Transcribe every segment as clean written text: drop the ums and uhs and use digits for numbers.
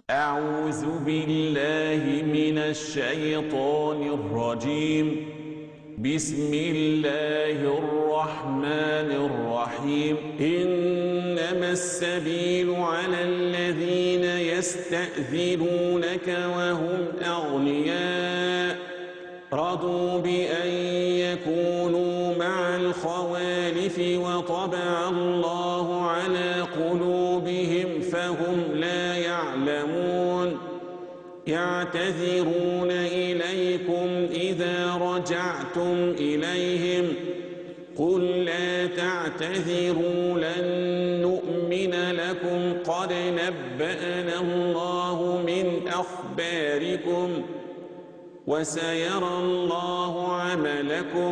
أعوذ بالله من الشيطان الرجيم. بسم الله الرحمن الرحيم. إنما السبيل على الذين يستأذنونك وهم أغنياء رضوا بأن يكونوا مع الخوالف وطبع الله على قلوبهم فهم لا يعلمون. يعتذرون إليكم إذا رجعتم إليهم قل لا تعتذروا لن نؤمن لكم قد نبأنا الله من أخباركم وسيرى الله عملكم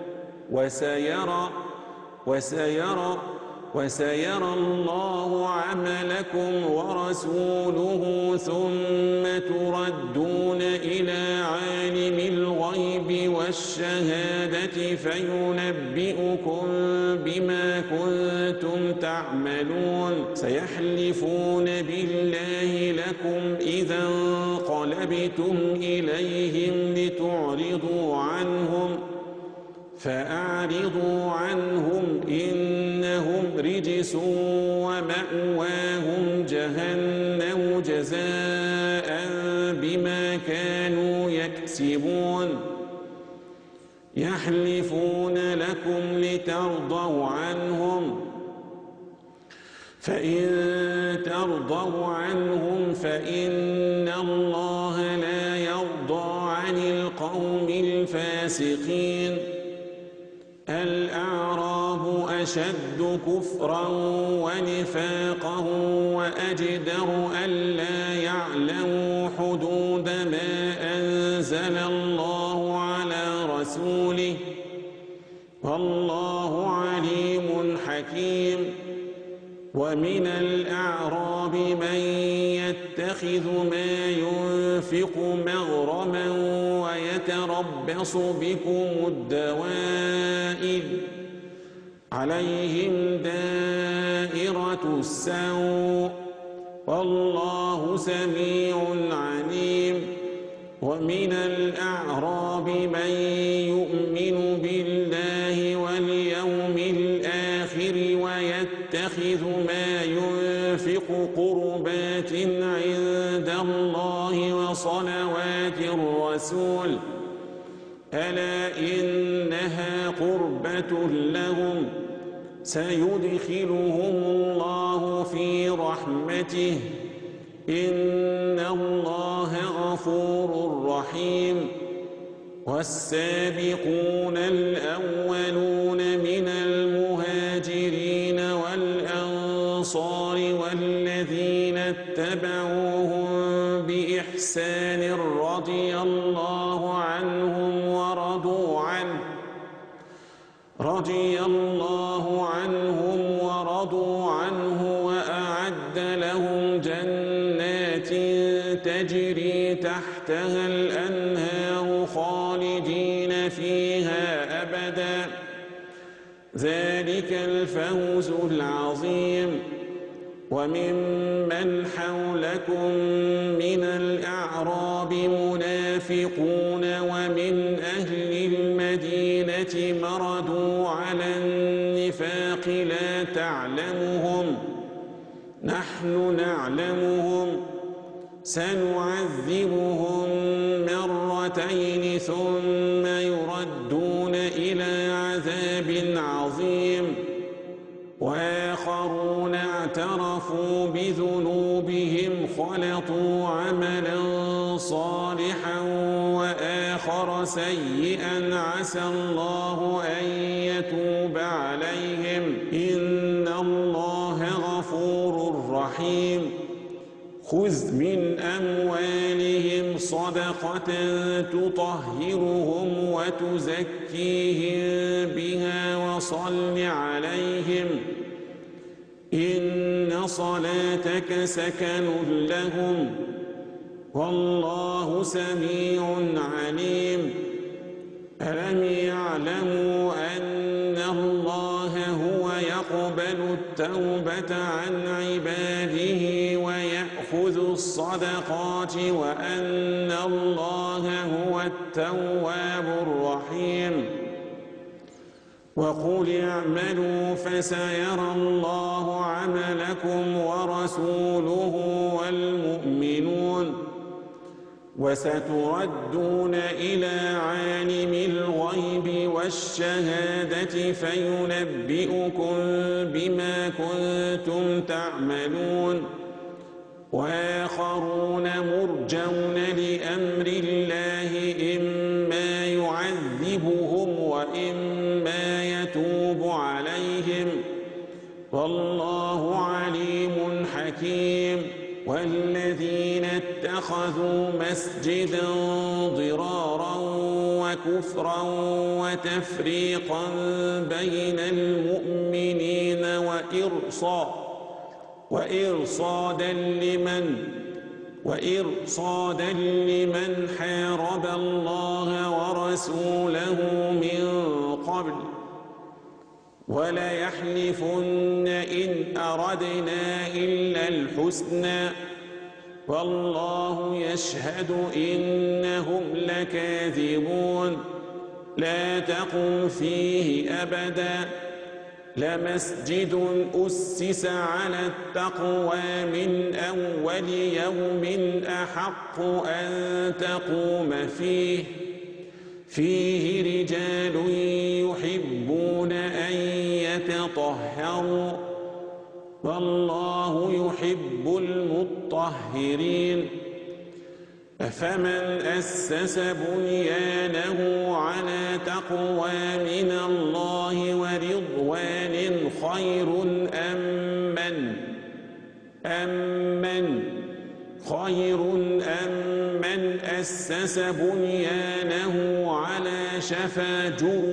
وسيرى الله عملكم ورسوله ثم تردون إلى عالم الغيب والشهادة فينبئكم بما كنتم تعملون. سيحلفون بالله لكم إذا انقلبتم إليهم لتعرضوا عنهم فأعرضوا عنهم إنهم رجس ومأواهم جهنم جزاء بما كانوا يكسبون. يحلفون لكم لترضوا عنهم فإن ترضوا عنهم فإن الله لا يرضى عن القوم الفاسقين. الأعراب أشد كفرا ونفاقا وأجدر ألا يعلموا حدود ما أنزل الله على رسوله والله عليم حكيم. ومن الأعراب من يتخذ ما ينفق مغرما ويتربص بكم الدوائر عليهم دائرة السوء والله سميع عليم. ومن الأعراب من يؤمن بالله واليوم الآخر ويتخذ ما ينفق قربات عند الله وصلوات الرسول ألا إنها قربة لهم سيدخلهم الله في رحمته إن الله غفور رحيم. والسابقون الأولون من المهاجرين والأنصار والذين اتبعوهم بإحسان رضي الله عنهم ورضوا عنه وأعد لهم جنات تجري تحتها الأنهار خالدين فيها أبدا ذلك الفوز العظيم. وممن حولكم من الأعراب منافقون ومن أهل المدينة مردوا على النفاق لا تعلمهم نحن نعلمهم سنعذبهم مرتين ثم يردون إلى عذاب عظيم. وآخرون اعترفوا بذنوبهم خلطوا عملا صالحا وآخر سيئا عسى الله أن يتوب عليهم إن الله غفور رحيم. خذ من أموالهم صدقة تطهرهم وتزكيهم بها وصل عليهم إن صلاتك سكن لهم والله سميع عليم. ألم يعلموا أن الله هو يقبل يقبل التوبة عن عباده ويأخذ الصدقات وأن الله هو التواب الرحيم. وقل اعملوا فسيرى الله عملكم ورسوله والمؤمنون وستردون إلى عالم الغيب والشهادة فينبئكم بما كنتم تعملون. وآخرون مرجون لأمر الله إما يعذبهم وإما يتوب عليهم والله عليم حكيم. والذين اتخذوا مسجدا ضرارا وكفرا وتفريقا بين المؤمنين وإرصادا لمن حارب الله ورسوله من قبل وليحلفن إن أردنا إلا الحسنى والله يشهد إنهم لكاذبون. لا تقم فيه أبدا لمسجد أسس على التقوى من أول يوم أحق أن تقوم فيه رجال يحبون أن يتطهروا والله يحب المطهرين. أفمن أسس بنيانه على تقوى من الله ورضوان خير أم من أسس بنيانه على شفا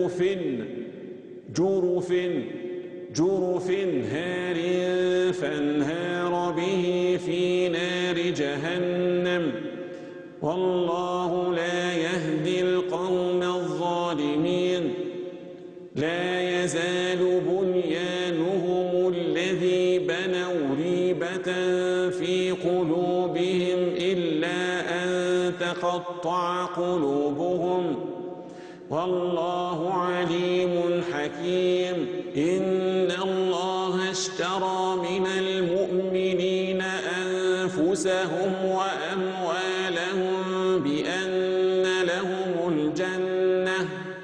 جرف هار فانهار به في نار جهنم والله لا يهدي القوم الظالمين. لا يزال بنيانهم الذي بنوا ريبة في قلوبهم إلا أن تقطع قلوبهم والله عليم حكيم. إن الله اشترى من المؤمنين أنفسهم وأموالهم بأن لهم الجنة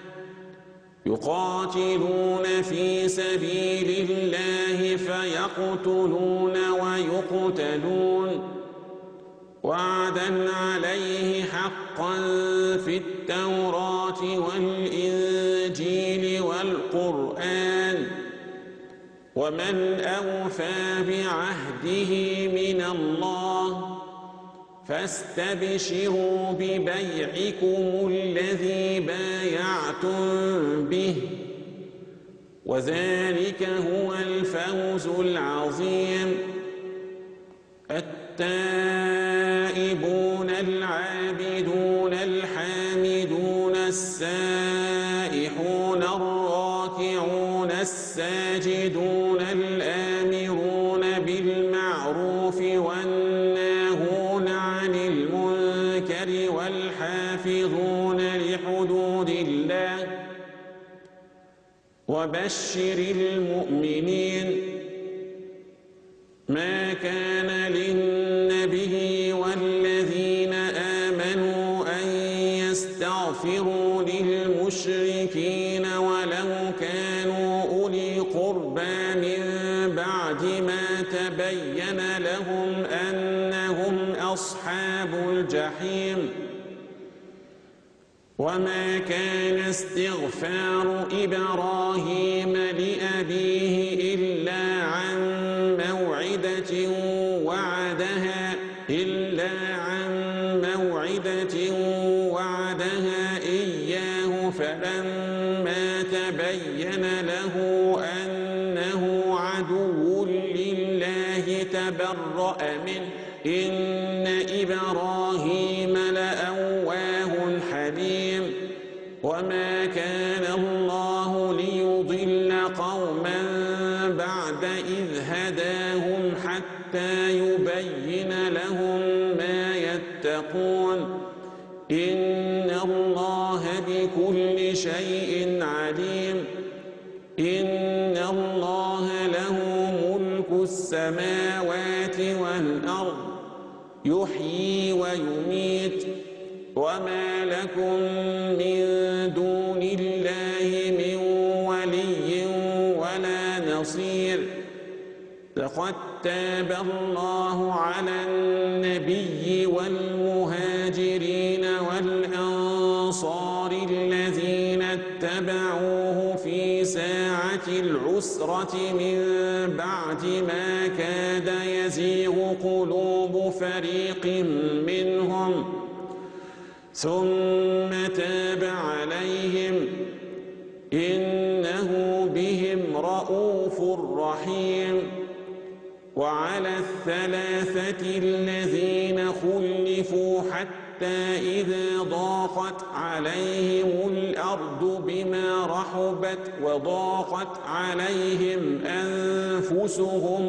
يقاتلون في سبيل الله فيقتلون ويقتلون وعدا عليه حقا في التوراة والإنجيل والقرآن ومن أوفى بعهده من الله فاستبشروا ببيعكم الذي بايعتم به وذلك هو الفوز العظيم. التائبون العابدون الحامدون السائحون الراكعون الساجدون الآمرون بالمعروف والناهون عن المنكر والحافظون لحدود الله وبشر المؤمنين. ما كان للنبي والذين آمنوا أن يستغفروا للمشركين ولو كانوا أولي قربى من بعد ما تبين لهم أنهم أصحاب الجحيم. وما كان استغفار إبراهيم لأبيه إلا عن موعدة وعدها إياه فلما تبين له أنه عدو لله تبرأ منه إن إبراهيم لأواه حليم. وما كان الله ليضل قوما بعد بعد إذ هداهم حتى يبين لهم ما يتقون إن الله بكل شيء عليم إن الله له ملك السماوات والأرض يحيي ويميت وما لكم من دون الله من ولي ولا نصير لقد تاب الله على النبي والمهاجرين والأنصار الذين اتبعوه في ساعة العسرة من بعد ما كاد يزيغ قلوب فريق منهم ثم تاب عليهم إنه بهم رءوف رحيم وعلى الثلاثة الذين خلفوا حتى إذا ضاقت عليهم الأرض بما رحبت وضاقت عليهم أنفسهم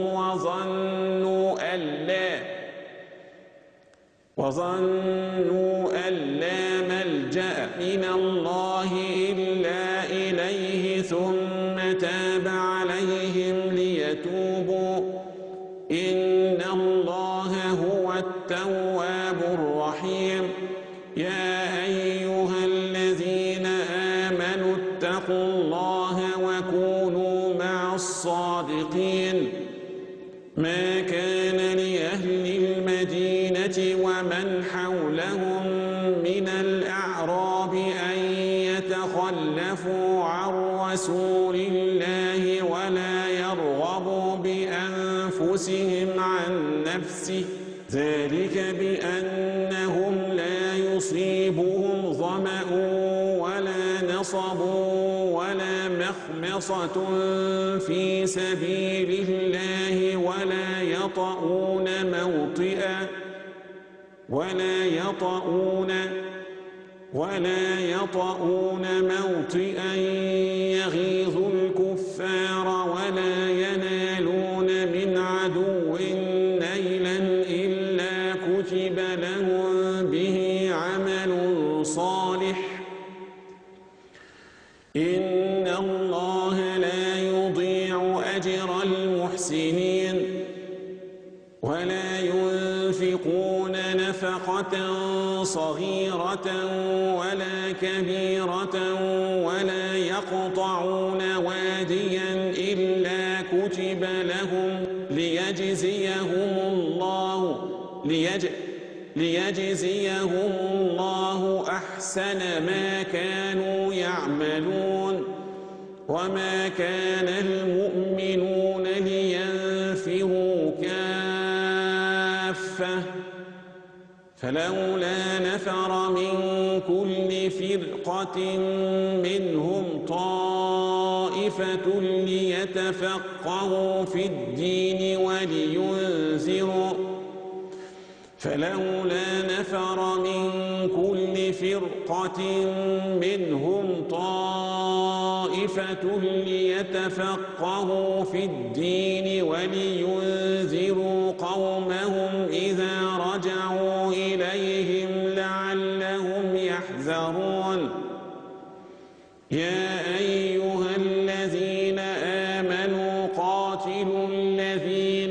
وظنوا أن لا ملجأ من الله إلا إليه ثم تاب عليهم ليتوبوا إن الله هو التواب الرحيم يا أيها الذين آمنوا اتقوا الله وكونوا مع الصادقين ما كان لأهل المدينة ومن حولهم من الأعراب أن يتخلفوا عن رسول الله ولا يرغبوا بأنفسهم عن نفسه ذلك بأنهم لا يصيبهم ظمأ ولا نصب ولا مخمصة في سبيل الله ولا يطؤون موطئا يغيظ الكفار ولا ينالون من عدو نيلا إلا كتب لهم به عمل صالح إن الله لا يضيع أجر المحسنين ولا ينفقون نفقة صغيرة ولا كبيرة ولا يقطعون واديا إلا كتب لهم ليجزيهم الله أحسن ما كانوا يعملون وما كان المؤمنون لينفروا كافة فلولا نفر من كل فرقة منهم طائفة ليتفقهوا في الدين ولينذروا قومهم إذا رجعوا إليهم لعلهم يحذرون يا أيها الذين آمنوا قاتلوا الذين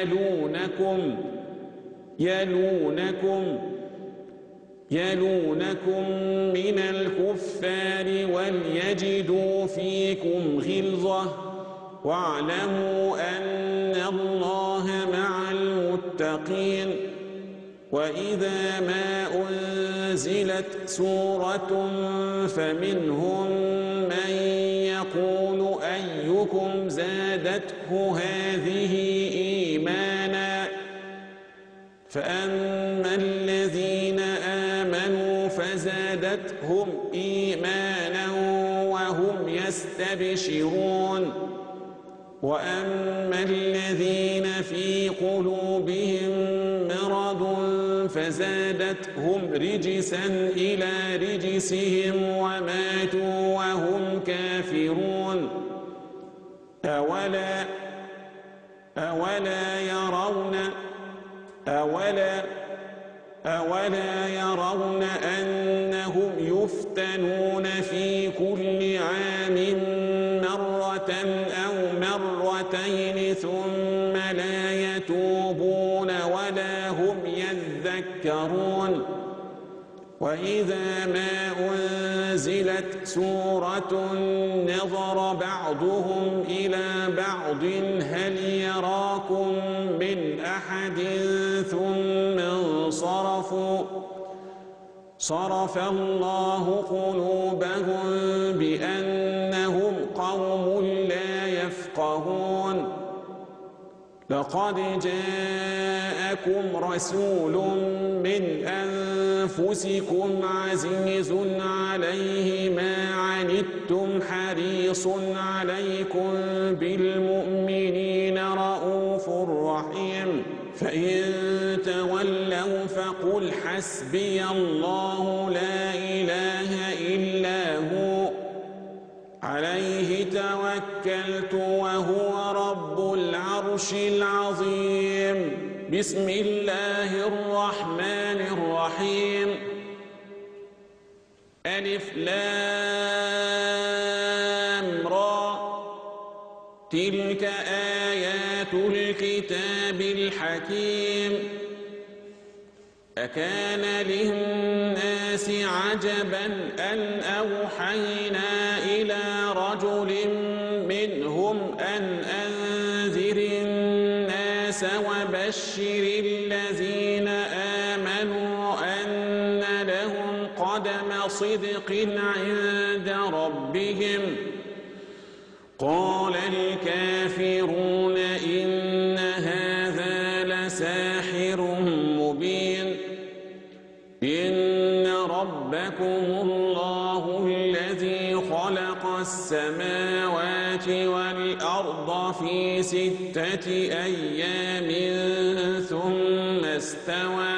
يلونكم من الكفار وليجدوا فيكم غلظة واعلموا أن الله مع المتقين وإذا ما أنزلت سورة فمنهم من يقول أيكم زادته هذه إيمانا فأما الذين آمنوا فزادتهم إيمانا وهم يستبشرون وأما الذين في قلوبهم مرض فزادتهم رجسا إلى رجسهم وماتوا وهم كافرون أولا يرون أنهم يفتنون في كل عام مرة أو مرتين ثم لا يتوبون ولا هم يذكرون وإذا ما أنزلت سورة نظر بعضهم إلى بعض هل يراكم من أحد ثم انصرفوا صرف الله قلوبهم بأنهم قوم لا يفقهون لقد جاءكم رسول من أنفسكم عزيز عليه ما عنتم حريص عليكم بالمؤمنين رؤوف رحيم فإن تولوا فقل حسبي الله لا إله إلا هو عليه توكلت وهو رب العرش العظيم بسم الله الرحمن الرحيم ألف لام را تلك آيات الكتاب الحكيم أكان للناس عجبا أن أوحينا إلى رجل منهم أن أنذر الناس وبشر الذين آمنوا أن لهم قدم صدق عند ربهم قال الكافرون إن هذا لساحر مبين إن ربكم الله الذي خلق السماوات والأرض في 6 أيام ثم استوى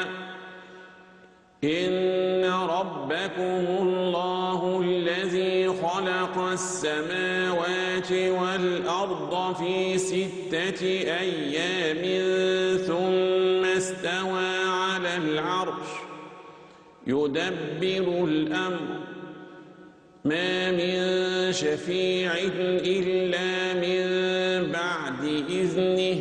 إن ربكم الله الذي خلق السماوات والأرض في 6 أيام ثم استوى على العرش يدبر الأمر ما من شفيع إلا من بعد إذنه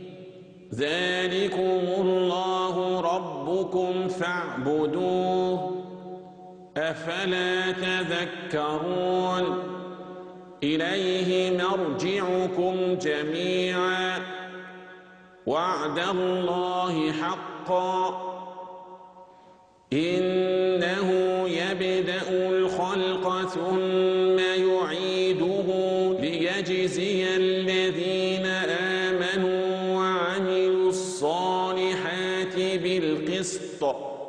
ذلكم الله ربكم فاعبدوه أفلا تذكرون إليه مرجعكم جميعا وعد الله حقا إنه يبدأ الخلق ثم يعيده ليجزي الذين آمنوا وعملوا الصالحات بالقسط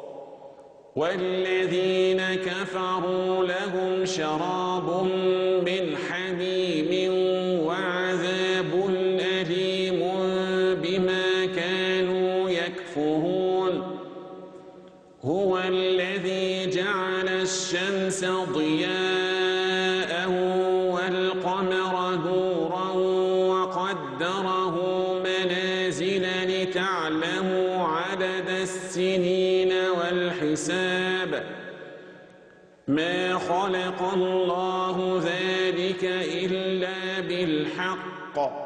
والذين كفروا لهم شراب من حميم وعذاب أليم بما كانوا يكفرون هو الذي جعل الشمس ضياء والقمر نورا وقدره منازل لتعلموا عدد السنين والحساب ما خلق الله ذلك إلا بالحق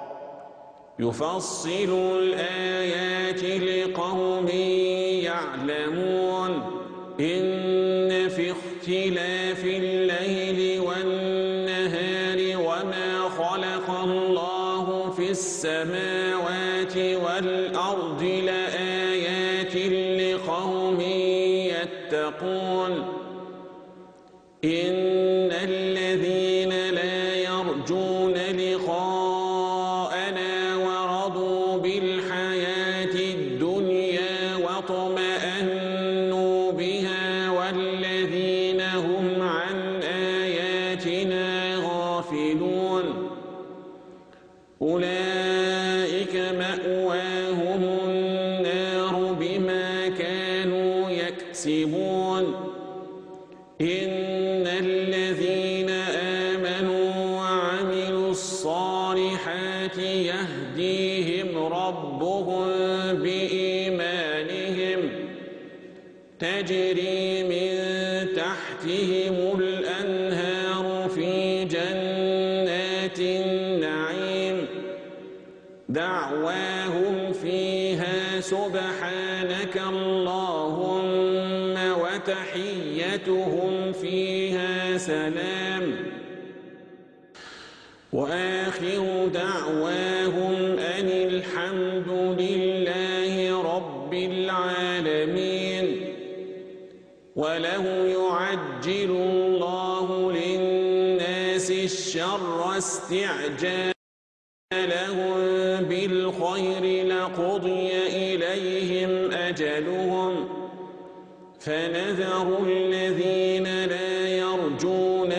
يفصل الآيات لقوم يعلمون إن في اختلاف الليل والنهار وما خلق الله في السماوات والأرض لآيات لقوم يتقون إن الذين لا يرجون لقاءنا ورضوا بالحياة الدنيا واطمأنوا بها والذين هم عن آياتنا غافلون أولئك مأواهم النار بما كانوا يكسبون إن الذين آمنوا وعملوا الصالحات يهدي يجزيهم ربهم بإيمانهم تجري من تحتهم الأنهار في جنات النعيم دعواهم فيها سبحانك اللهم وتحيتهم فيها سلام وآخر دعواهم أن الحمد لله رب العالمين وله يعجل الله للناس الشر استعجالهم بالخير لقضي إليهم أجلهم فنذر الذين لا يرجون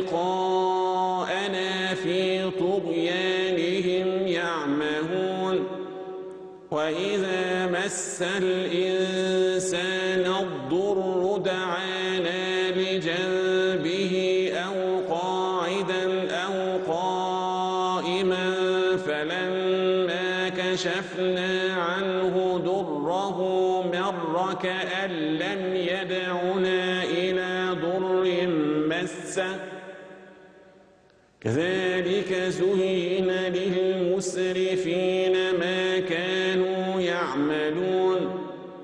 لقاءنا في طغيانهم يعمهون وإذا مس الإنسان الضر دعانا لجنبه أو قاعدا أو قائما فلما كشفنا عنه ضره مر كأن لم يدعنا إلى ضر مسه كذلك زين للمسرفين ما كانوا يعملون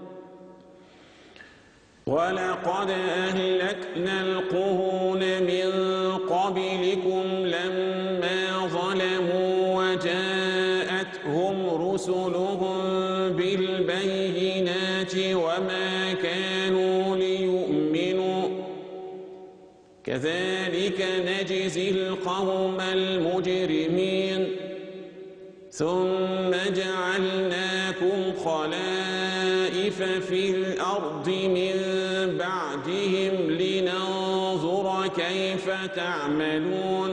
ولقد أهلكنا القرون من قبلكم لما ظلموا وجاءتهم رسلهم بالبينات وما كانوا ليؤمنوا كذلك نجزي القوم المجرمين ثم جعلناكم خلائف في الأرض من بعدهم لننظر كيف تعملون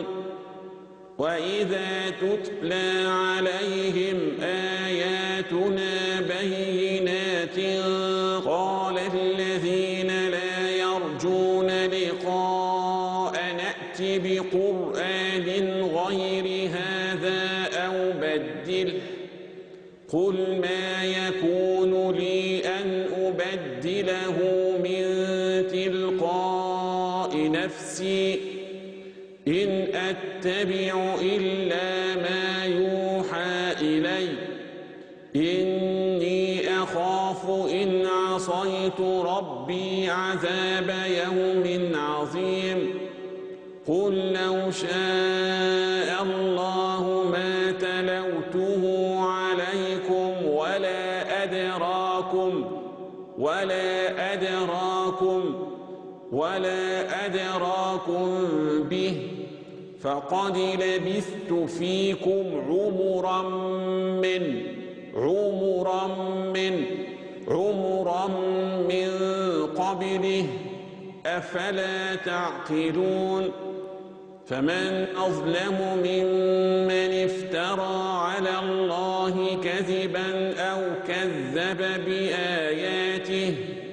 وإذا تتلى عليهم آياتنا بينات قال الذين لا يرجون لقاء نأت بقرآن غير هذا أو بدله قل ما يكون لي أن أبدله من تلقاء نفسي إن أتبع إلا ما يوحى إلي إني أخاف إن عصيت ربي عذاب يوم عظيم قل لو شاء الله ما تلوته عليكم ولا أدراكم به فقد لبثت فيكم عمرا من قبله أفلا تعقلون فمن أظلم ممن افترى على الله كذبا أو كذب بآياته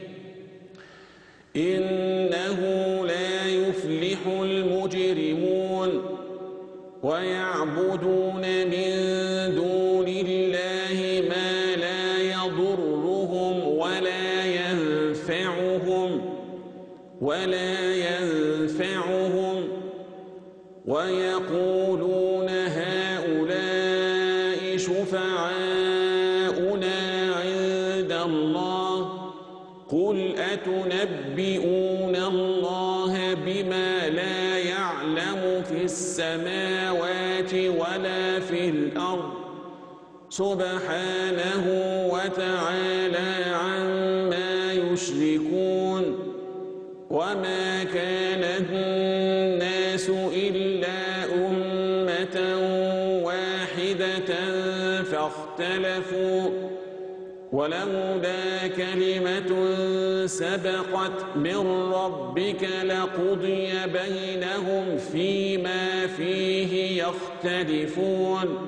إنه لا يفلح المجرمون ويعبدون من دون الله ما لا يضرهم ولا ينفعهم ويقولون هؤلاء شفعاؤنا عند الله قل أتنبئون الله بما لا يعلم في السماوات ولا في الأرض سبحانه وتعالى عما يشركون وما كان الناس إلا أمة واحدة فاختلفوا ولولا كلمة سبقت من ربك لقضي بينهم فيما فيه يختلفون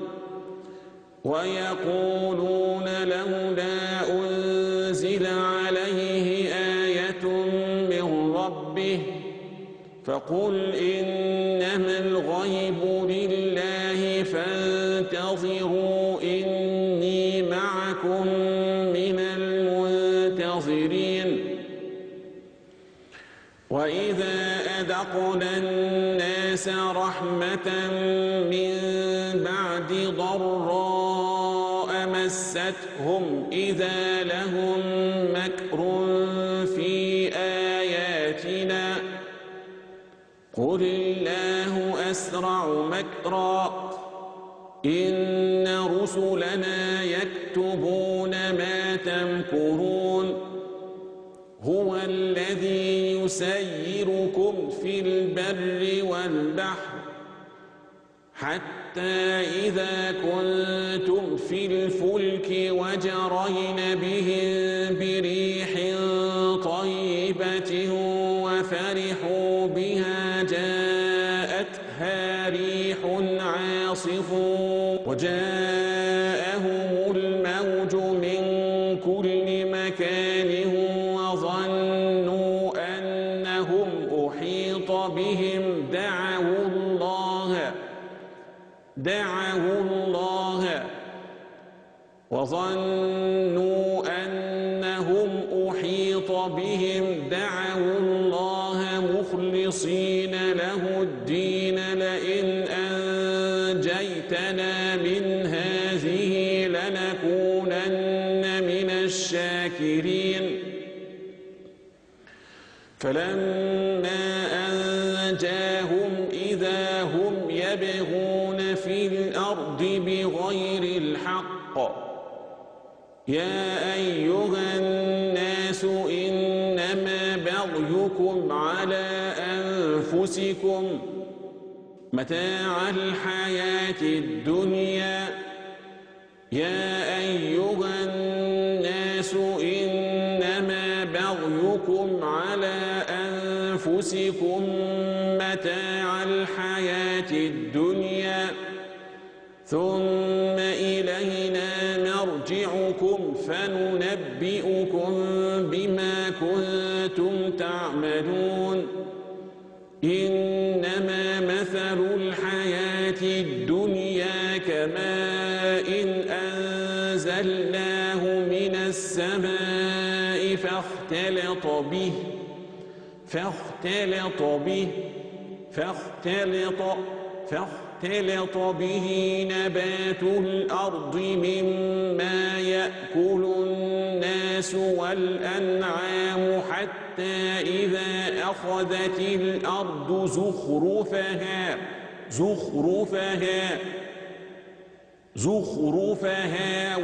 ويقولون لولا أنزل عليه آية من ربه فقل إنما الغيب لله فانتظروا أغنى الناس رحمة من بعد ضراء مستهم إذا لهم مكر في آياتنا قل الله أسرع مكرا إن رسلنا يكتبون ما تمكرون هو الذي يسيركم في البر والبحر حتى إذا كنتم في الفلك وجرين بهم بريح طيبة وفرحوا بها جاءتها ريح عاصف وجاءهم الموج من كل مكان وظنوا أنهم أحيط بهم دعوا الله وظنوا أنهم أحيط بهم دعوا الله مخلصين له الدين لئن أنجيتنا من هذه لنكونن من الشاكرين فلما أنجاهم إذا هم يبغون في الأرض بغير الحق يا أيها الناس إنما بغيكم على أنفسكم متاع الحياة الدنيا يا أيها الناس إنما بغيكم على أنفسكم متاع الحياة الدنيا ثم إلينا مرجعكم فننبئكم بما كنتم تعملون إنما مثل الحياة الدنيا كماء أنزلناه من السماء فاختلط به نبات الأرض مما يأكل الناس والأنعام حتى إذا أخذت الأرض زخرفها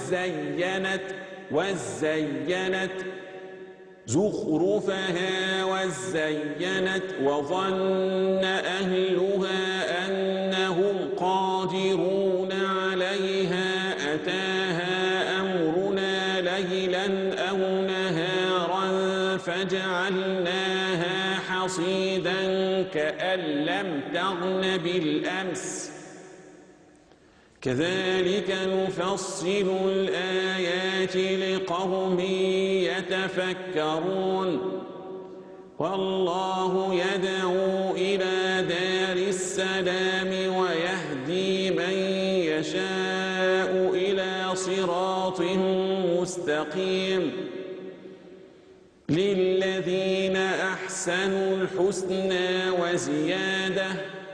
وزينت وظن أهلها أنهم قادرون عليها أتاها أمرنا ليلا أو نهارا فجعلناها حصيدا كأن لم تغن بالأمس كذلك نفصل الآيات لقوم يتفكرون والله يدعو إلى دار السلام ويهدي من يشاء إلى صراط مستقيم للذين أحسنوا الحسنى وزيادة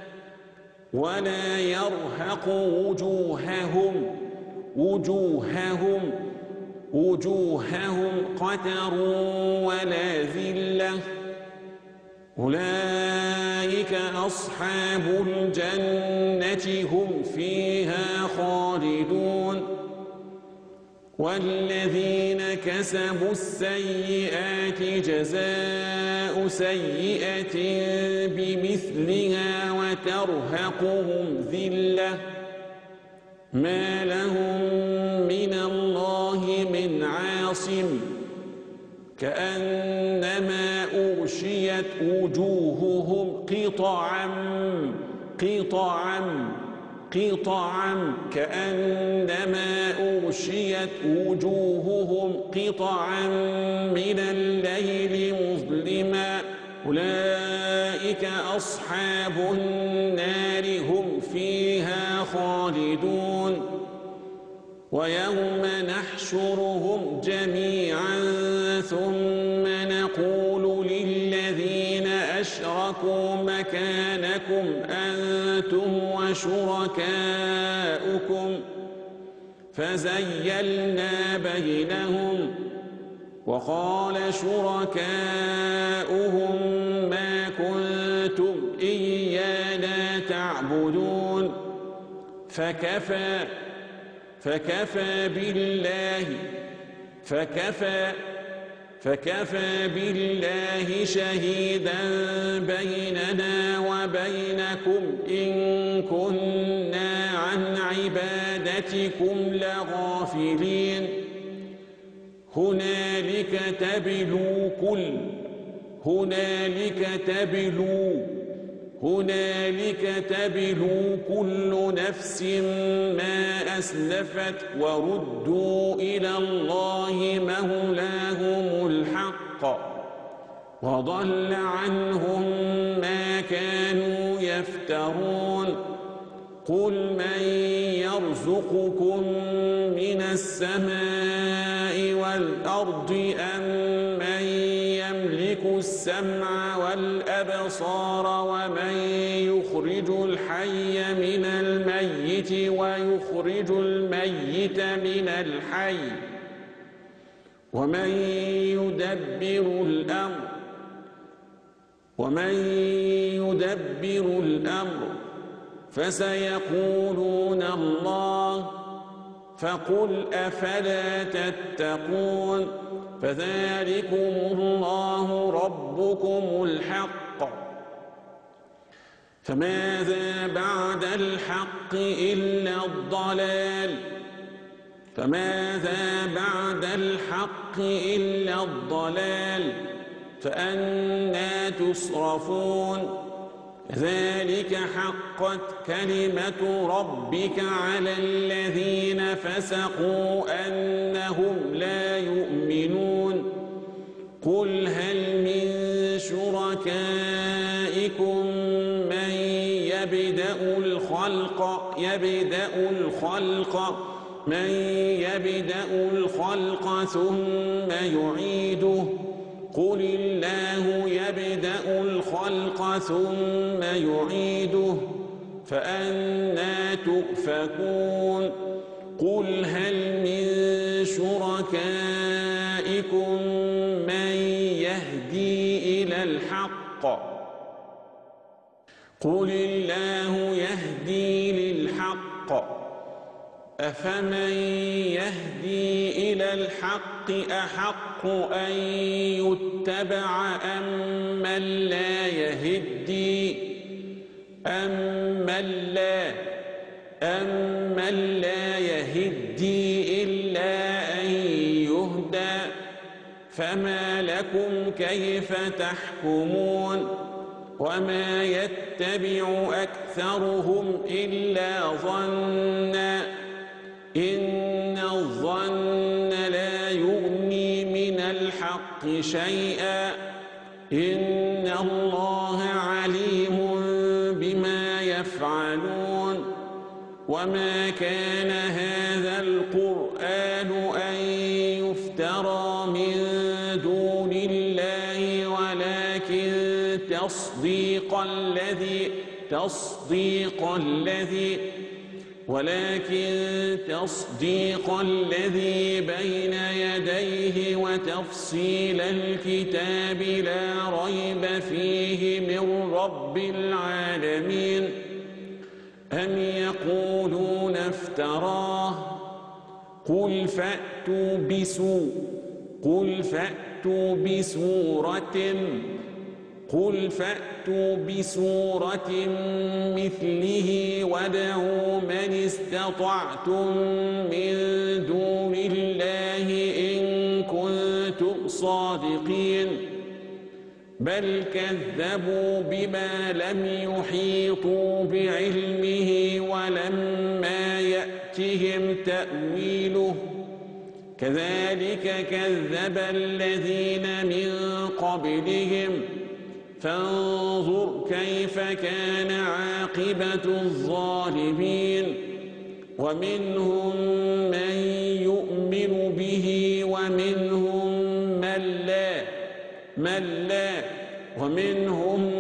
ولا يرهق وجوههم قتر ولا ذلة أولئك أصحاب الجنة هم فيها خالدون والذين كسبوا السيئات جزاء سيئة بمثلها وترهقهم ذلة ما لهم من الله من عاصم كأنما أغشيت وجوههم قطعا كأنما أغشيت وجوههم قطعا من الليل مظلما أولئك أصحاب النار هم فيها خالدون ويوم نحشرهم جميعا ثم نقول للذين أشركوا مكانكم أنتم وشركاؤكم فزيلنا بينهم وقال شركاؤهم ما كنتم إيانا تعبدون فكفى بالله شهيدا بيننا وبينكم إن كنا عن عبادتكم لغافلين هنالك تبلو كل نفس ما أسلفت وردوا إلى الله مولاهم الحق وضل عنهم ما كانوا يفترون قل من يرزقكم من السماء والأرض أم من يملك السمع والأبصار ومن يخرج الحي من الميت ويخرج الميت من الحي ومن يدبر الأمر فسيقولون الله فقل أفلا تتقون فذلكم الله ربكم الحق فماذا بعد الحق إلا الضلال فأنى تصرفون ذلك حقت كلمة ربك على الذين فسقوا أنهم لا يؤمنون قل هل من شركائكم من يبدأ الخلق ثم يعيده قل الله يبدأ الخلق ثم يعيده فأنى تؤفكون قل هل من شركائكم من يهدي إلى الحق قل الله يهدي للحق أفمن يهدي إلى الحق أحق أن يتبع أمن لا يهدي إلا أن يهدى فما لكم كيف تحكمون وما يتبع أكثرهم إلا ظنا إن الظن لا يغني من الحق شيئا إن الله عليم بما يفعلون وما كان هذا القرآن أن يفترى من دون الله ولكن تصديق الذي بين يديه وتفصيل الكتاب لا ريب فيه من رب العالمين أم يقولون افتراه قل فأتوا بسورة مثله وادعوا من استطعتم من دون الله إن كنتم صادقين بل كذبوا بما لم يحيطوا بعلمه ولما يأتهم تأويله كذلك كذب الذين من قبلهم فانظر كيف كان عاقبة الظالمين ومنهم من يؤمن به ومنهم من لا ومنهم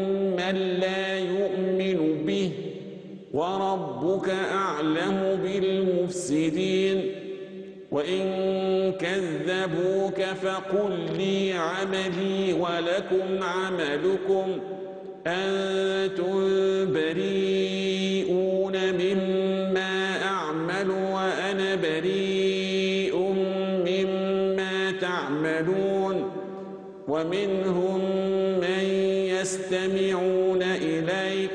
من لا يؤمن به وربك أعلم بالمفسدين وإن كذبوك فقل لي عملي ولكم عملكم أنتم بريئون مما أعمل وأنا بريء مما تعملون ومنهم من يستمعون إليك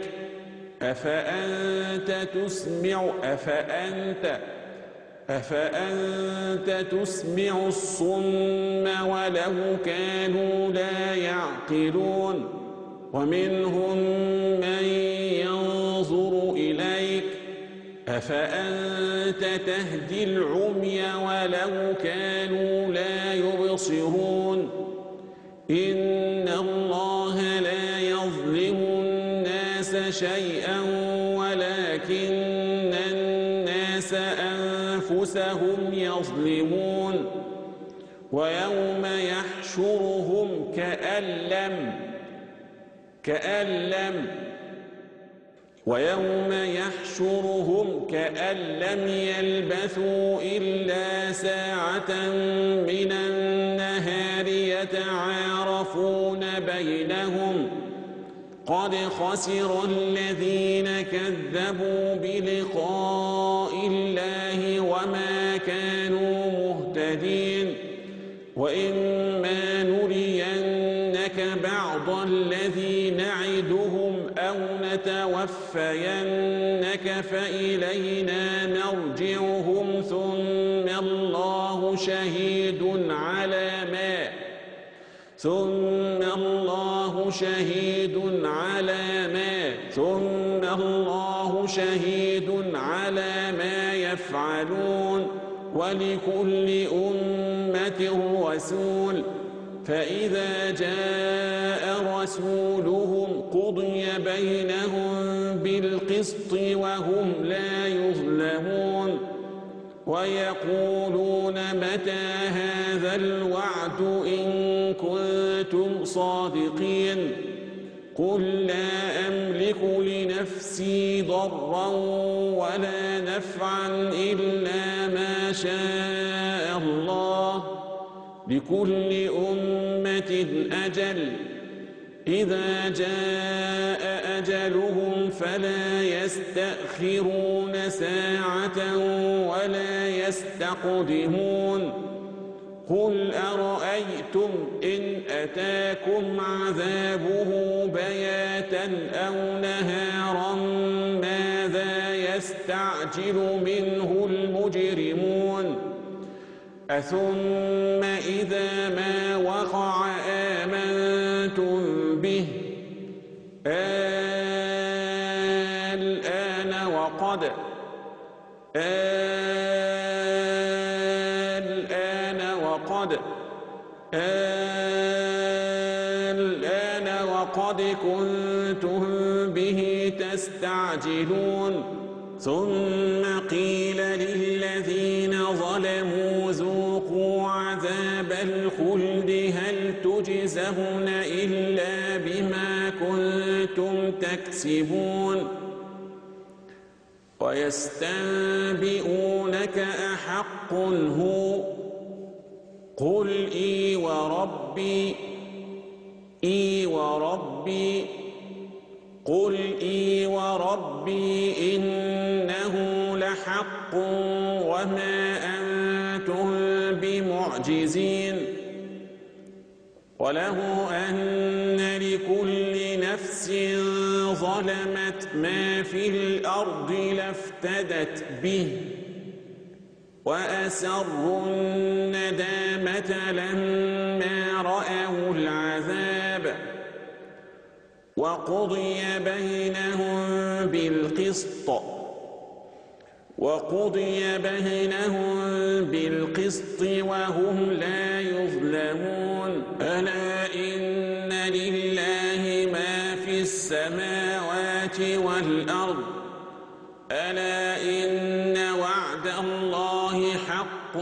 أفأنت تسمع الصم ولو كانوا لا يعقلون ومنهم من ينظر إليك أفأنت تهدي العمي ولو كانوا لا يبصرون إن الله لا يظلم الناس شيئا ولكن الناس أنفسهم يظلمون ويوم يحشرهم كأن لم يلبثوا إلا ساعة من النهار يتعارفون بينهم قد خسر الذين كذبوا بلقاء الله وما كانوا مهتدين وإما نرينك بعض الذي نعدهم أو نتوفينك فإلينا مرجعهم ثم الله شهيد على ما يفعلون ولكل أمة رسول فإذا جاء رسولهم قضي بينهم بالقسط وهم لا يظلمون ويقولون متى هذا الوعد إن كنتم صادقين قل لا أملك لنفسي ضرا ولا نفعا إلا ما شاء الله لكل أمة أجل إذا جاء أجلهم فلا يستأخرون ساعة ولا يستقدمون قل أرأيتم إن أتاكم عذابه بياتا أو نهارا ماذا يستعجل منه المجرمون أثم إذا ما وقع آمنتم به الآن وقد كنتم به تستعجلون ثم قيل للذين ظلموا ذوقوا عذاب الخلد هل تجزون إلا بما كنتم تكسبون ويستنبئونك أحق هو قل إي وربي إنه لحق وما أنتم بمعجزين وله أن لكل نفس ظلمت ما في الأرض لافتدت به وأسروا الندامة لما رأوا العذاب وقضي بينهم بالقسط وهم لا يظلمون ألا إن لله ما في السماوات والأرض ألا إن وعد الله حق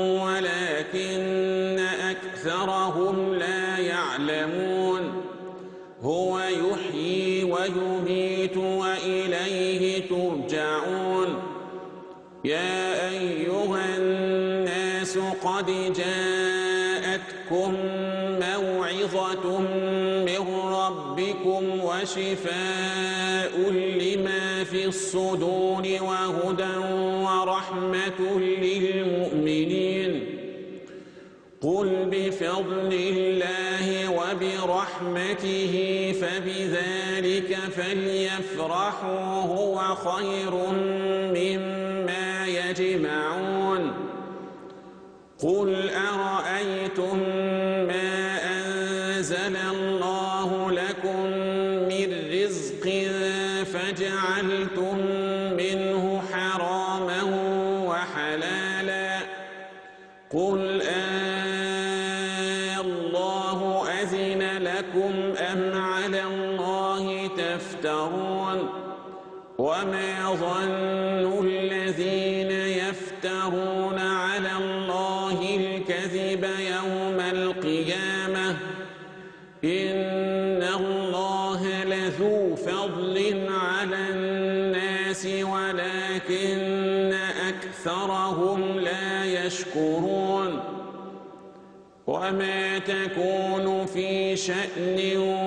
ولكن أكثرهم لا يعلمون هو يحيي ويميت وإليه ترجعون. يا أيها الناس قد جاءتكم موعظة من ربكم وشفاء لما في الصدور وهدى ورحمة للمؤمنين. قل بفضل الله وبرحمته فبذلك فليفرحوا هو خير مما يجمعون. قل أرأيتم ما أنزل الله لكم من رزق فجعلتم منه حراما وحلالا قل الله أذن لكم أم على الله تفترون. وما ظن الذين يفترون على الله الكذب يوم القيامة إن الله لذو فضل على الناس ولكن أكثرهم لا يشكرون. وما تكون في شأن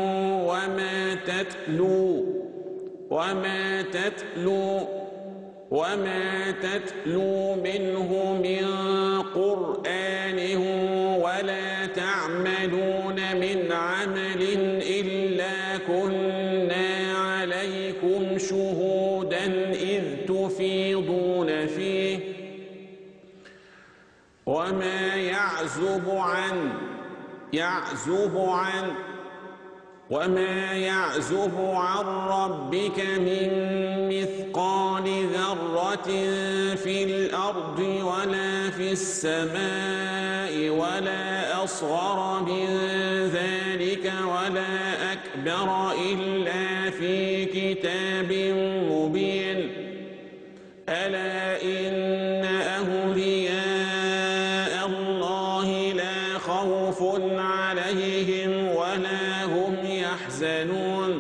وما تتلو منه من قرآن ولا تعملون من عمل إلا كنا عليكم شهودا إذ تفيضون فيه وما يعزب عن ربك من مثقال ذرة في الأرض ولا في السماء ولا أصغر من ذلك ولا أكبر إلا في كتاب مبين. ألا إن أولياء الله لا خوف عليهم ولا هم يحزنون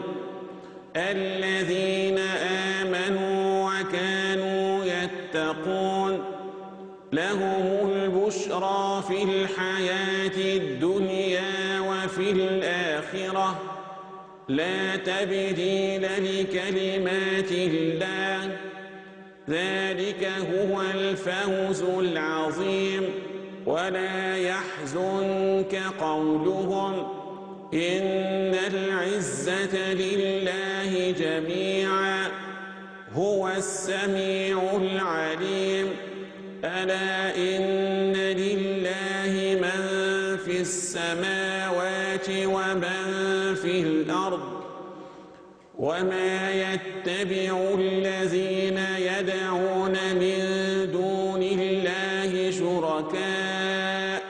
الذين آمنوا وكانوا يتقون. لهم البشرى في الحياة الدنيا وفي الآخرة لا تبديل لكلمات الله ذلك هو الفوز العظيم. ولا يحزنك قولهم إن العزة لله جميعا هو السميع العليم. ألا إن لله من في السماوات ومن في الأرض وما يتبع الذين يدعون من دون الله شركاء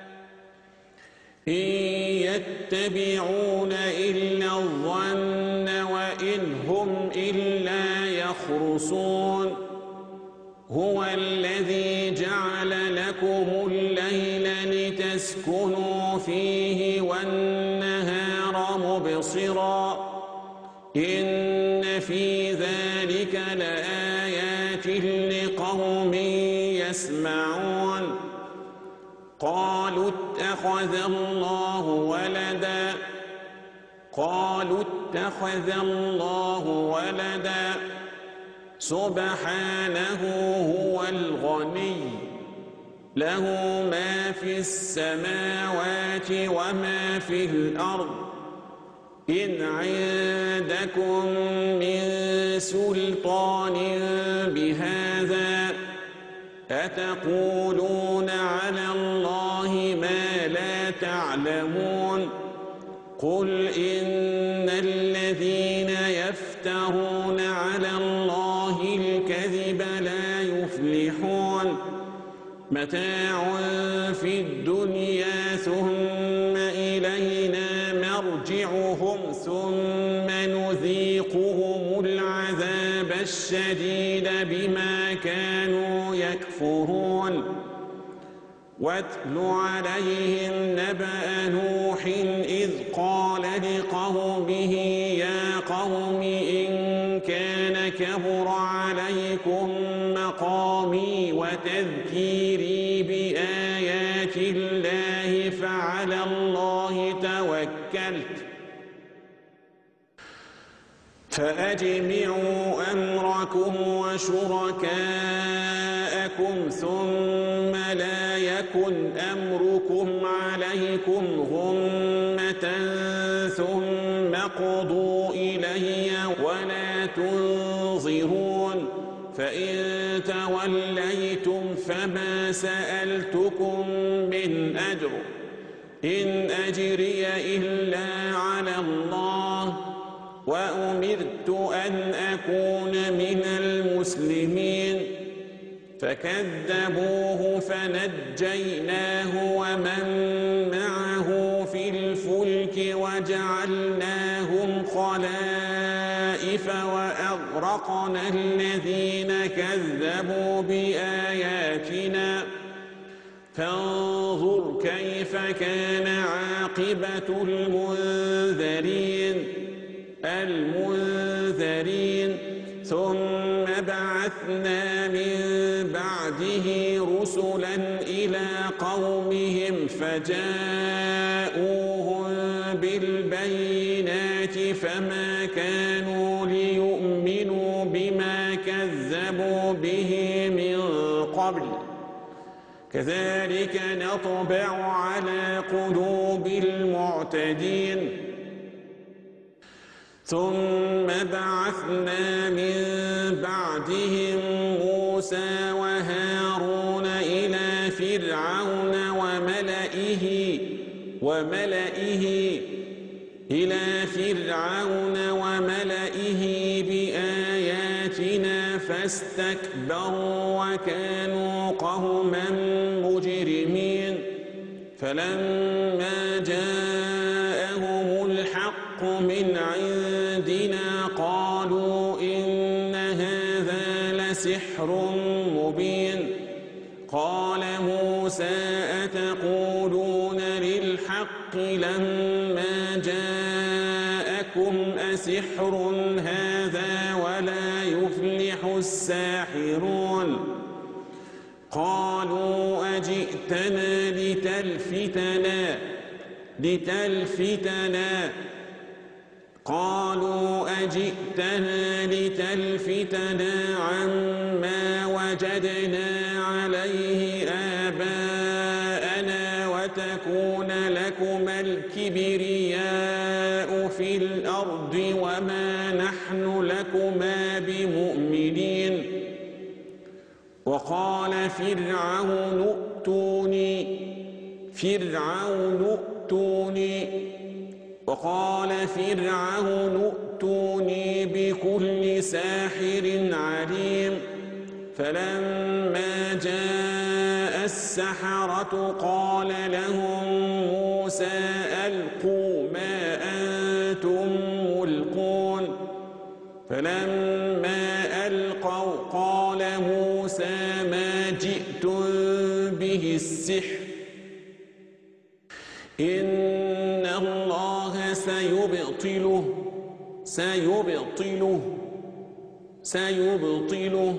إن يتبعون إلا الظن وإن هم إلا يخرصون. هو الذي جعل لكم الليل لتسكنوا فيه والنهار مبصرا إن في ذلك لآيات لقوم يسمعون. قالوا اتخذ الله ولدا سبحانه هو الغني له ما في السماوات وما في الأرض إن عندكم من سلطان بهذا أتقولون على الله ما لا تعلمون. قل إن الذين يفترون على الله الكذب لا يفلحون. متاع في الدنيا ثم إلينا مرجعهم ثم نذيقهم العذاب الشديد بما كانوا يكفرون. واتل عليهم نبأ نوح إذ قال لقومه يا قوم قوم إن كان كبر عليكم مقامي وتذكيري بآيات الله فعلى الله توكلت فأجمعوا أمركم وشركاءكم ثم لا يكن أمركم عليكم غمة ثم اقضوا إلي ولا تنظرون فإن توليتم فما سألتكم من أجر إن أجري إلا على الله وأمرت أن أكون من المسلمين فكذبوه فنجيناه ومن معه في الفلك وجعلناهم خلائف وأغرقنا الذين كذبوا بآياتنا فانظر كيف كان عاقبة المنذرين ثم بعثنا من بعده رسلا إلى قومهم فجاءوهم بالبينات فما كانوا ليؤمنوا بما كذبوا به من قبل كذلك نطبع على قلوب المعتدين ثم بعثنا من بعدهم موسى وهارون إلى فرعون وملئه بآياتنا فاستكبروا وكانوا قوما مجرمين فلما جاءهم الحق من عندنا قالوا إن هذا لسحر مبين قال موسى أتقولون للحق لما جاءكم أسحر هذا ولا يفلح الساحرون قالوا أجئتنا لتلفتنا عما وجدنا عليه آباءنا وتكون لكما الكبرياء في الأرض وما نحن لكما بمؤمنين وقال فرعون ائتوني بكل ساحر عليم فلما جاء السحرة قال لهم موسى ألقوا ما أنتم ملقون فلما ألقوا قال موسى ما جئتم به السحر إن الله سيبطله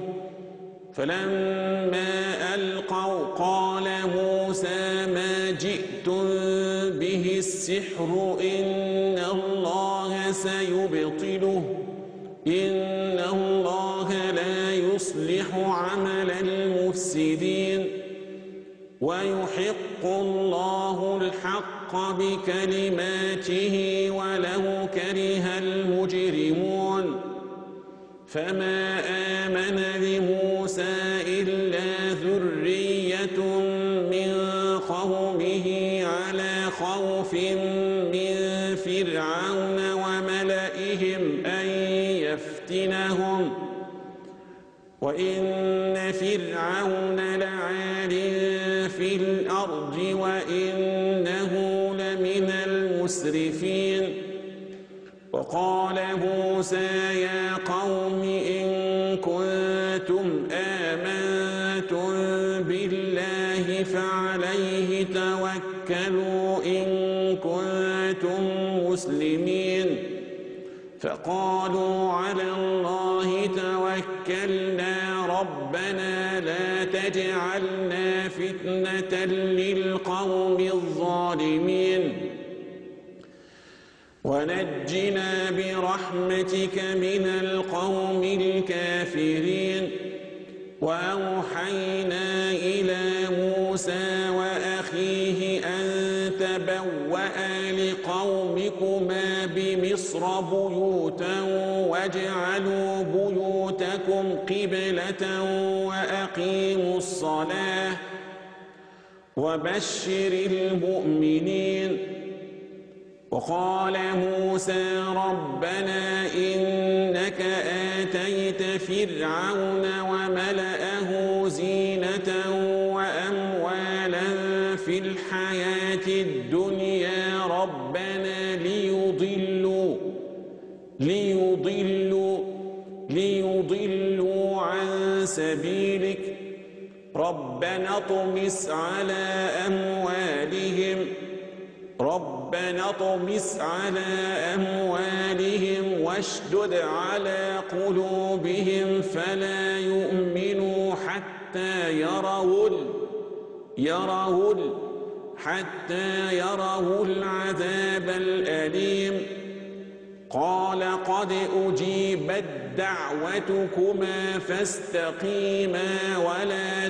فلما ألقوا قال موسى ما جئتم به السحر إن الله سيبطله إن الله لا يصلح عمل المفسدين ويحق الله الحق بكلماته ولو كره المجرمون فما آمن لموسى إلا ذرية من قومه على خوف من فرعون وملئهم أن يفتنهم وإن فرعون لعال في الأرض وإنه لمن المسرفين وقال موسى يا قوم إن كنتم آمنتم بالله فعليه توكلوا إن كنتم مسلمين فقالوا على الله توكلنا ربنا لا تجعلنا فتنة للقوم الظالمين ونجنا برحمتك من القوم الكافرين. وأوحينا إلى موسى وأخيه أن تبوأ لقومكما بمصر بيوتا واجعلوا بيوتكم قبلة وأقيموا الصلاة وبشر المؤمنين. وقال موسى ربنا إنك آتيت فرعون وملأه زينة وأموالا في الحياة الدنيا ربنا ليضلوا عن سبيلك ربنا اطمس على أموالهم واشدد على قلوبهم فلا يؤمنوا حتى يروا العذاب الأليم. قال قد أجيبت دعوتكما فاستقيما ولا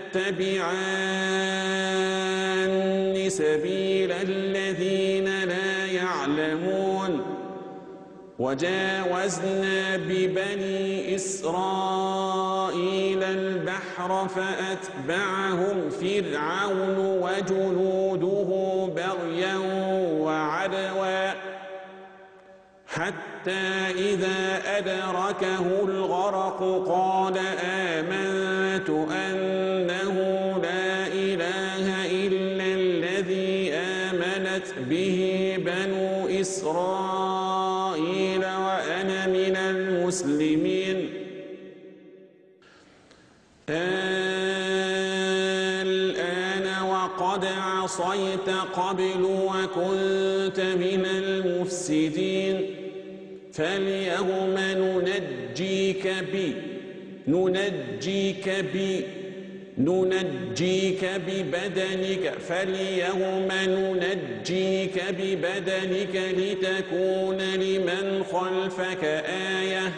تتبعان سبيل الذين لا يعلمون. وجاوزنا ببني إسرائيل البحر فأتبعهم فرعون وجنوده بغيا وعدوا حتى إذا أدركه الغرق قال آمنت أنه لا إله إلا الذي آمنت به بنو إسرائيل وأنا من المسلمين. الآن وقد عصيت قبل وكنت من المفسدين فاليوم ننجيك ببدنك لتكون لمن خلفك آية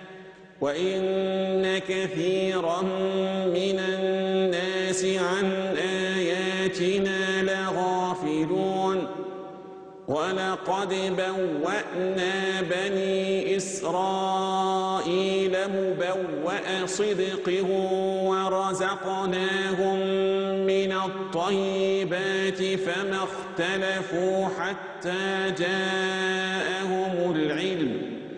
وإن كثيرا من الناس عن آياتنا لغافلون. ولقد بوأنا بني إسرائيل مبوأ صدق ورزقناهم من الطيبات فما اختلفوا حتى جاءهم العلم.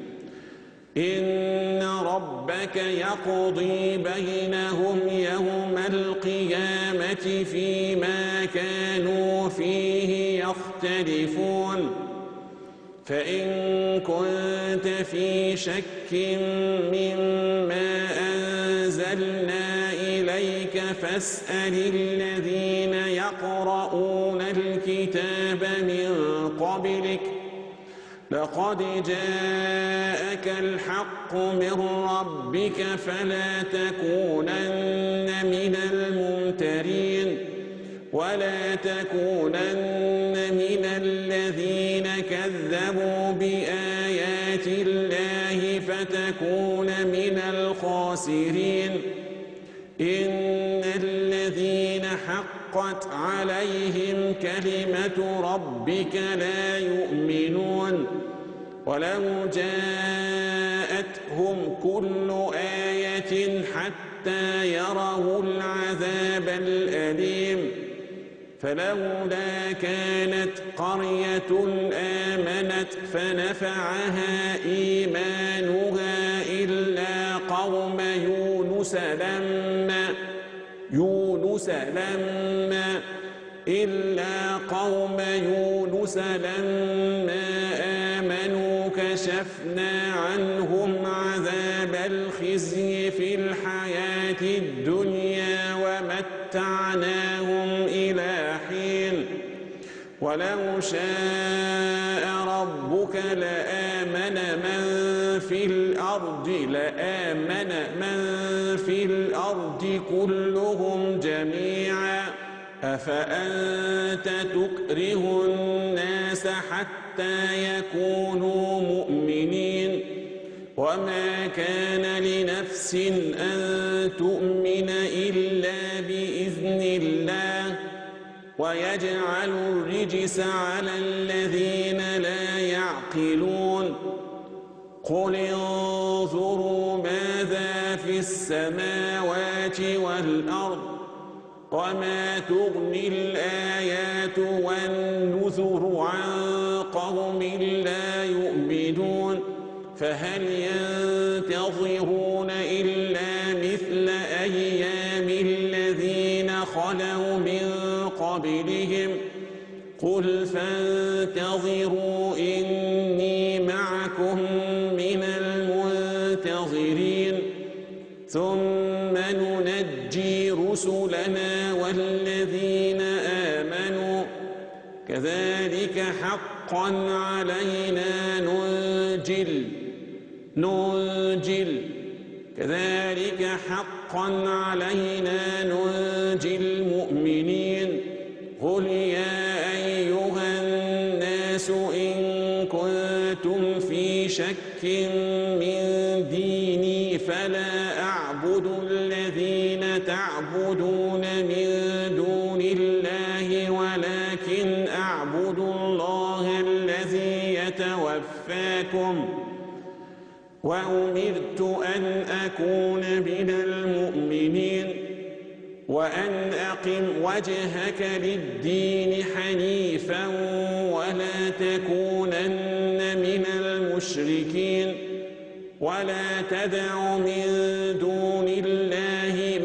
إن ربك يقضي بينهم يوم القيامة فيما كانوا فيه يختلفون. فإن كنت في شك مما أنزلنا إليك فاسأل الذين يقرؤون الكتاب من قبلك لقد جاءك الحق من ربك فلا تكونن من الممترين ولا تكونن من الذين كذبوا بآيات الله فتكون من الخاسرين. إن الذين حقت عليهم كلمة ربك لا يؤمنون ولو جاءتهم كل آية حتى يروا العذاب الأليم. فلولا كانت قرية آمنت فنفعها إيمانها إلا قوم يونس لما آمنوا كشفنا عنهم عذاب الخزي في الحياة الدنيا ومتعناهم إلى حين. ولو شاء ربك لآمن من في الأرض لآمن من في الأرض كلهم جميعا أفأنت تكره الناس حتى يكونوا مؤمنين وما كان لنفس أن تؤمن إلا بإذن الله ويجعل الرجس على الذين لا يعقلون قل انظروا ماذا في السماوات والأرض وما تغني الآيات والنذر عن قوم لا يؤمنون فهل ينتظرون إلا مثل أيام الذين خلوا من قبلهم قل فانتظروا إني معكم من المنتظرين ثم ننجي رسلنا والذين آمنوا كذلك حقا علينا كذلك حقا علينا ننجي المؤمنين قل يا أيها الناس إن كنتم في شك من ديني فلا أعبد الذين تعبدون من دون الله ولكن أعبد الله الذي يتوفاكم وأمرت أن أكون من المؤمنين وأن أقم وجهك للدين حنيفا ولا تكونن من المشركين ولا تدع من دون الله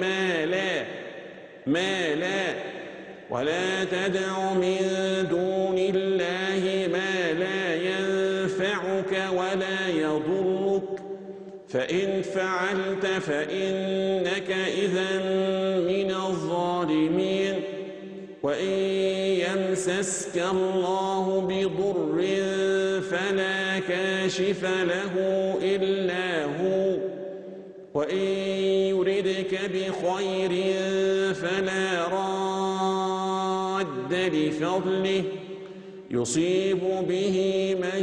ولا تدع من دون الله ما لا ينفعك ولا يضرك فإن فعلت فإنك إذا من الظالمين وإن يمسسك الله بضر فلا كاشف له إلا هو وإن يردك بخير فلا راد لفضله يصيب به من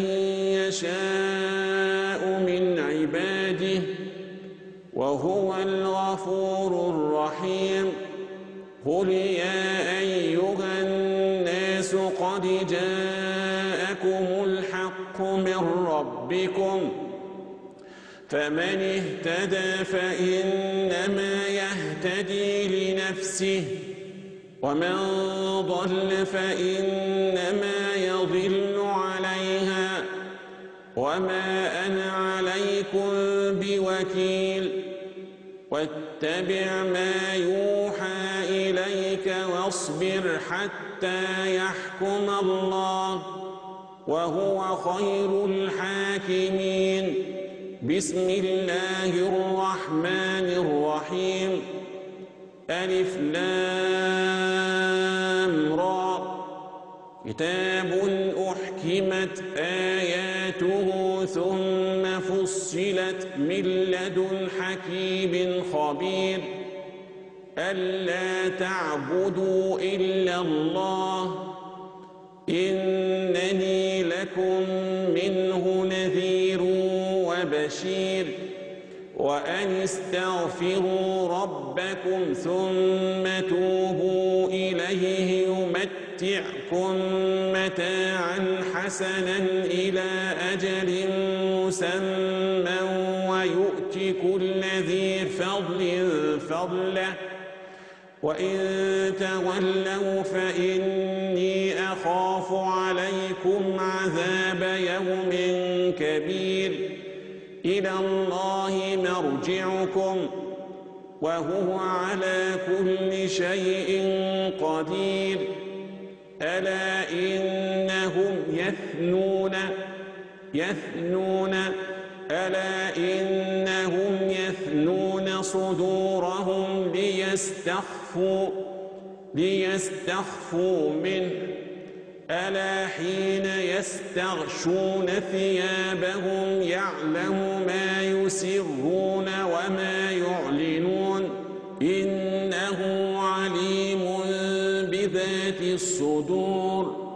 يشاء من عباده وهو الغفور الرحيم قل يا أيها الناس قد جاءكم الحق من ربكم فمن اهتدى فإنما يهتدي لنفسه ومن ضل فإنما يضل عليها وما أنا عليكم بوكيل واتبع ما يوحى إليك واصبر حتى يحكم الله وهو خير الحاكمين بسم الله الرحمن الرحيم ألف لام را كتاب أحكمت آياته ثم فصلت من لدن حكيم خبير ألا تعبدوا إلا الله إنني لكم منه نذير وبشير وأن استغفروا ربكم ثم توبوا إليه يمتعكم متاعا حسنا إلى أجل مسمى ويؤت كل ذي فضل فضله وإن تولوا فإني أخاف عليكم عذاب يوم كبير إلى الله مرجعكم وهو على كل شيء قدير ألا إنهم يثنون صدورهم ألا حين يستغشون ثيابهم يعلم ما يسرون وما يعلنون إنه عليم بذات الصدور